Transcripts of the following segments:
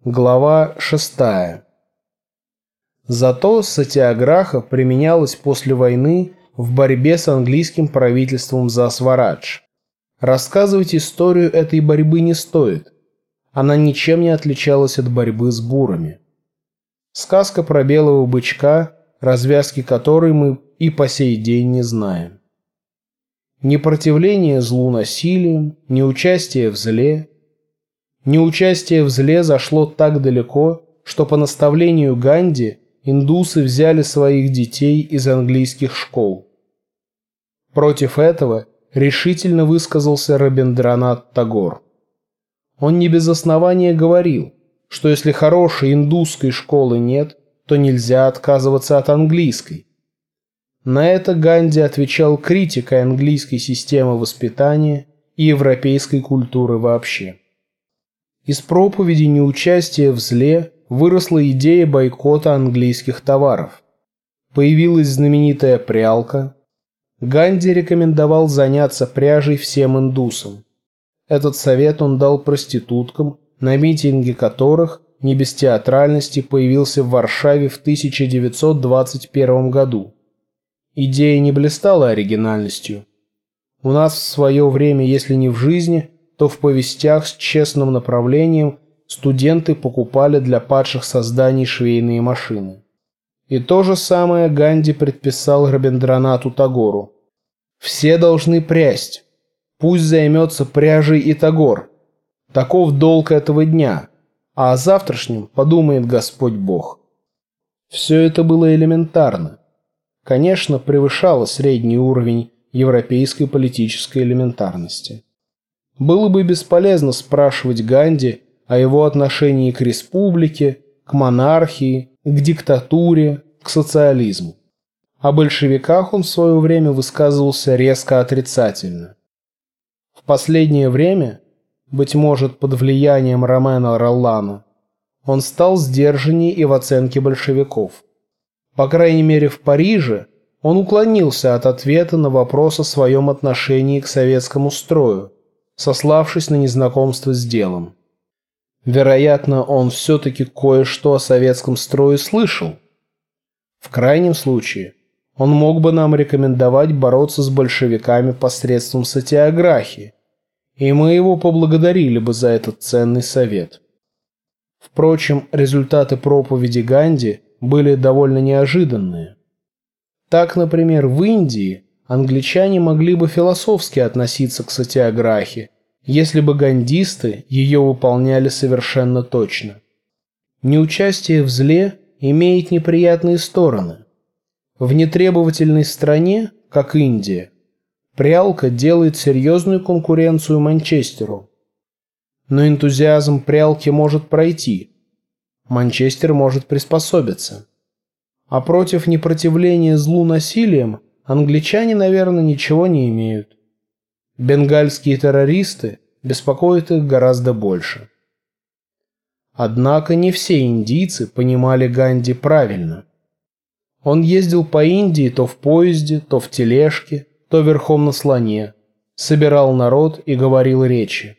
Глава 6. Зато сатиаграха применялась после войны в борьбе с английским правительством за Сварадж. Рассказывать историю этой борьбы не стоит. Она ничем не отличалась от борьбы с бурами. Сказка про белого бычка, развязки которой мы и по сей день не знаем. Ни противление злу насилием, ни участие в зле. Неучастие в зле зашло так далеко, что по наставлению Ганди индусы взяли своих детей из английских школ. Против этого решительно высказался Рабиндранат Тагор. Он не без основания говорил, что если хорошей индусской школы нет, то нельзя отказываться от английской. На это Ганди отвечал критикой английской системы воспитания и европейской культуры вообще. Из проповеди неучастия в зле выросла идея бойкота английских товаров. Появилась знаменитая прялка. Ганди рекомендовал заняться пряжей всем индусам. Этот совет он дал проституткам, на митинге которых, не без театральности, появился в Варшаве в 1921 году. Идея не блистала оригинальностью. У нас в свое время, если не в жизни, то в повестях с честным направлением студенты покупали для падших созданий швейные машины. И то же самое Ганди предписал Рабиндранату Тагору. Все должны прясть. Пусть займется пряжей и Тагор. Таков долг этого дня, а о завтрашнем подумает Господь Бог. Все это было элементарно. Конечно, превышало средний уровень европейской политической элементарности. Было бы бесполезно спрашивать Ганди о его отношении к республике, к монархии, к диктатуре, к социализму. О большевиках он в свое время высказывался резко отрицательно. В последнее время, быть может под влиянием Ромена Роллана, он стал сдержаннее и в оценке большевиков. По крайней мере в Париже он уклонился от ответа на вопрос о своем отношении к советскому строю, сославшись на незнакомство с делом. Вероятно, он все-таки кое-что о советском строе слышал. В крайнем случае, он мог бы нам рекомендовать бороться с большевиками посредством сатиаграхи, и мы его поблагодарили бы за этот ценный совет. Впрочем, результаты проповеди Ганди были довольно неожиданные. Так, например, в Индии англичане могли бы философски относиться к сатиаграхе, если бы гандисты ее выполняли совершенно точно. Неучастие в зле имеет неприятные стороны. В нетребовательной стране, как Индия, прялка делает серьезную конкуренцию Манчестеру. Но энтузиазм прялки может пройти. Манчестер может приспособиться. А против непротивления злу насилием англичане, наверное, ничего не имеют. Бенгальские террористы беспокоят их гораздо больше. Однако не все индийцы понимали Ганди правильно. Он ездил по Индии то в поезде, то в тележке, то верхом на слоне, собирал народ и говорил речи.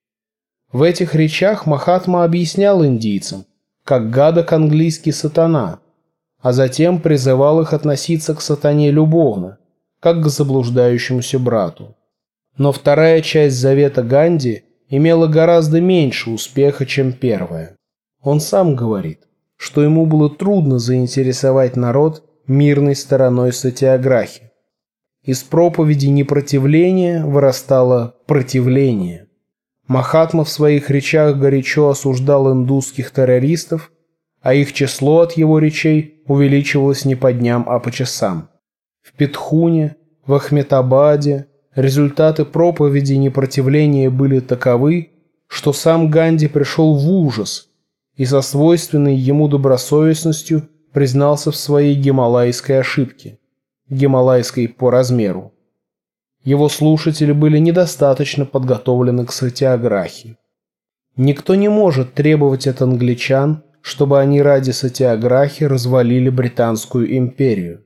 В этих речах Махатма объяснял индийцам, как гадок английский сатана, а затем призывал их относиться к сатане любовно, как к заблуждающемуся брату. Но вторая часть завета Ганди имела гораздо меньше успеха, чем первая. Он сам говорит, что ему было трудно заинтересовать народ мирной стороной сатиаграхи. Из проповеди непротивления вырастало противление. Махатма в своих речах горячо осуждал индусских террористов, а их число от его речей увеличивалось не по дням, а по часам. В Петхуне, в Ахметабаде результаты проповеди непротивления были таковы, что сам Ганди пришел в ужас и со свойственной ему добросовестностью признался в своей гималайской ошибке, гималайской по размеру. Его слушатели были недостаточно подготовлены к сатиаграхе. Никто не может требовать от англичан, чтобы они ради сатиаграхи развалили Британскую империю.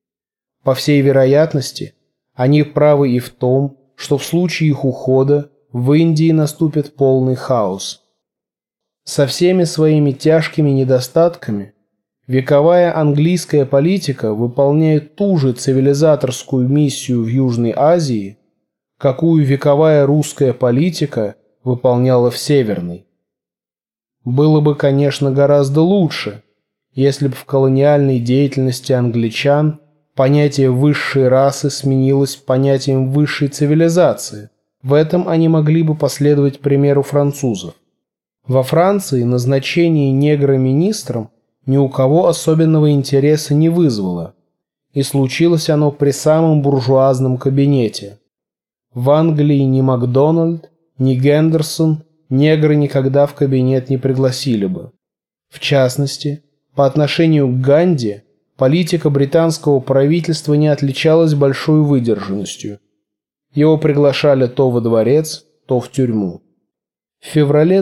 По всей вероятности, они правы и в том, что в случае их ухода в Индии наступит полный хаос. Со всеми своими тяжкими недостатками вековая английская политика выполняет ту же цивилизаторскую миссию в Южной Азии, какую вековая русская политика выполняла в Северной. Было бы, конечно, гораздо лучше, если бы в колониальной деятельности англичан понятие высшей расы сменилось понятием высшей цивилизации. В этом они могли бы последовать примеру французов. Во Франции назначение негра министром ни у кого особенного интереса не вызвало, и случилось оно при самом буржуазном кабинете. В Англии ни Макдональд, ни Гендерсон негры никогда в кабинет не пригласили бы. В частности, по отношению к Ганди политика британского правительства не отличалась большой выдержанностью. Его приглашали то во дворец, то в тюрьму. В феврале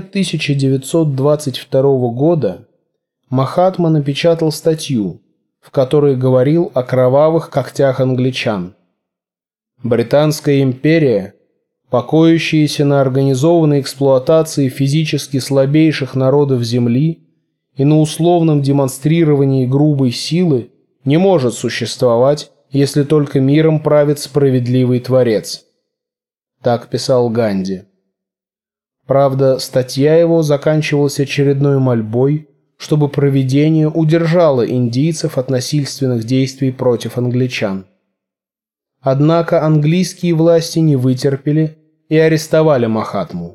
1922 года Махатма напечатал статью, в которой говорил о кровавых когтях англичан. Британская империя, покоящаяся на организованной эксплуатации физически слабейших народов Земли и на условном демонстрировании грубой силы, не может существовать, если только миром правит справедливый Творец. Так писал Ганди. Правда, статья его заканчивалась очередной мольбой, чтобы провидение удержало индийцев от насильственных действий против англичан. Однако английские власти не вытерпели и арестовали Махатму.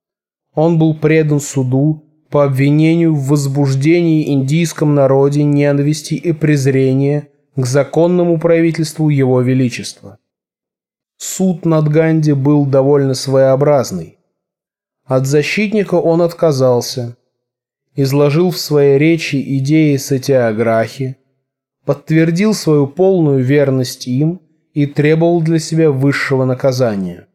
Он был предан суду по обвинению в возбуждении индийском народе ненависти и презрения к законному правительству Его Величества. Суд над Ганди был довольно своеобразный. От защитника он отказался, изложил в своей речи идеи сатиаграхи, подтвердил свою полную верность им и требовал для себя высшего наказания.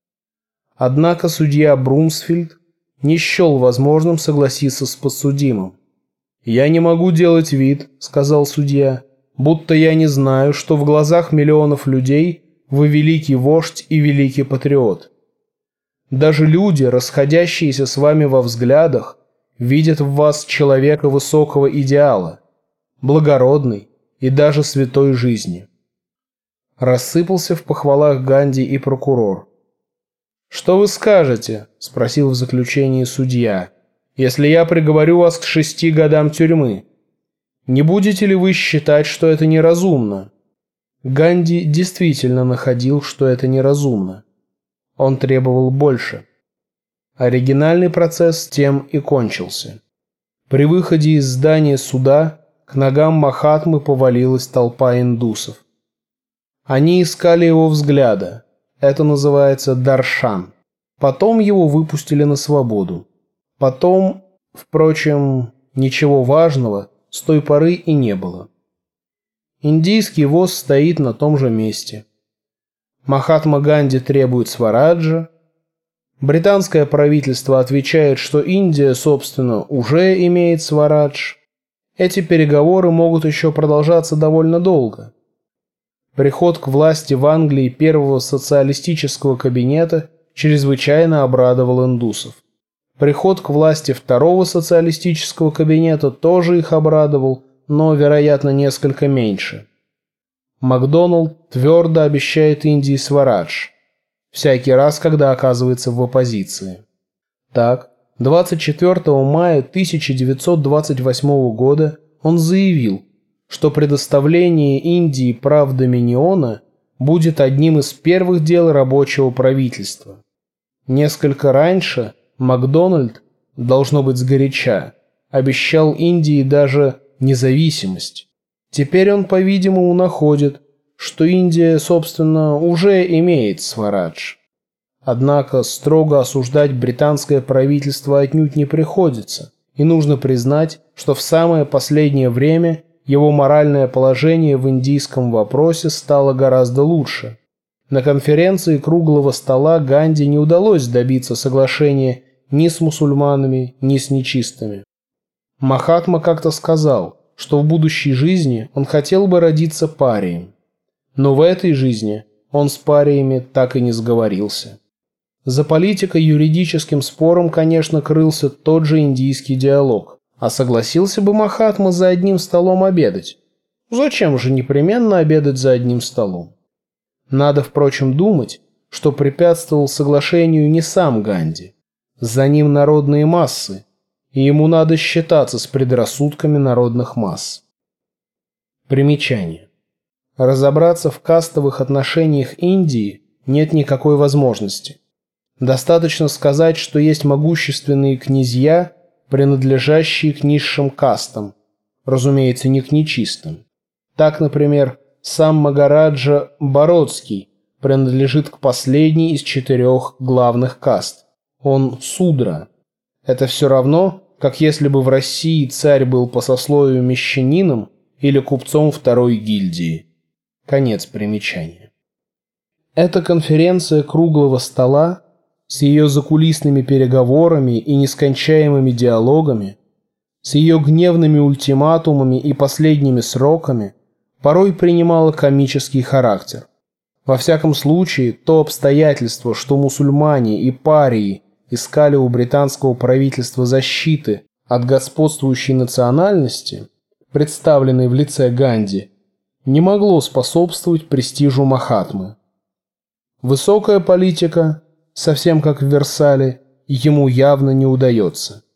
Однако судья Брумсфельд не счел возможным согласиться с подсудимым. «Я не могу делать вид, — сказал судья, — будто я не знаю, что в глазах миллионов людей вы великий вождь и великий патриот. Даже люди, расходящиеся с вами во взглядах, видят в вас человека высокого идеала, благородной и даже святой жизни». Рассыпался в похвалах Ганди и прокурор. «Что вы скажете, — спросил в заключении судья, — если я приговорю вас к 6 годам тюрьмы? Не будете ли вы считать, что это неразумно?» Ганди действительно находил, что это неразумно. Он требовал больше. Оригинальный процесс тем и кончился. При выходе из здания суда к ногам Махатмы повалилась толпа индусов. Они искали его взгляда. Это называется даршан. Потом его выпустили на свободу. Потом, впрочем, ничего важного с той поры и не было. Индийский воз стоит на том же месте. Махатма Ганди требует свараджа. Британское правительство отвечает, что Индия, собственно, уже имеет сварадж. Эти переговоры могут еще продолжаться довольно долго. Приход к власти в Англии первого социалистического кабинета чрезвычайно обрадовал индусов. Приход к власти второго социалистического кабинета тоже их обрадовал, но, вероятно, несколько меньше. Макдоналд твердо обещает Индии сварадж, всякий раз, когда оказывается в оппозиции. Так, 24 мая 1928 года он заявил, что предоставление Индии прав доминиона будет одним из первых дел рабочего правительства. Несколько раньше Макдональд, должно быть сгоряча, обещал Индии даже независимость. Теперь он, по-видимому, находит, что Индия, собственно, уже имеет сварадж. Однако строго осуждать британское правительство отнюдь не приходится, и нужно признать, что в самое последнее время его моральное положение в индийском вопросе стало гораздо лучше. На конференции круглого стола Ганди не удалось добиться соглашения ни с мусульманами, ни с нечистыми. Махатма как-то сказал, что в будущей жизни он хотел бы родиться парием. Но в этой жизни он с париями так и не сговорился. За политико-юридическим спором, конечно, крылся тот же индийский диалог. А согласился бы Махатма за одним столом обедать? Зачем же непременно обедать за одним столом? Надо, впрочем, думать, что препятствовал соглашению не сам Ганди. За ним народные массы, и ему надо считаться с предрассудками народных масс. Примечание. Разобраться в кастовых отношениях Индии нет никакой возможности. Достаточно сказать, что есть могущественные князья, принадлежащие к низшим кастам, разумеется, не к нечистым. Так, например, сам Магараджа Бородский принадлежит к последней из 4 главных каст. Он Судра. Это все равно, как если бы в России царь был по сословию мещанином или купцом второй гильдии. Конец примечания. Эта конференция круглого стола с ее закулисными переговорами и нескончаемыми диалогами, с ее гневными ультиматумами и последними сроками, порой принимала комический характер. Во всяком случае, то обстоятельство, что мусульмане и парии искали у британского правительства защиты от господствующей национальности, представленной в лице Ганди, не могло способствовать престижу Махатмы. Высокая политика, совсем как в Версале, ему явно не удается.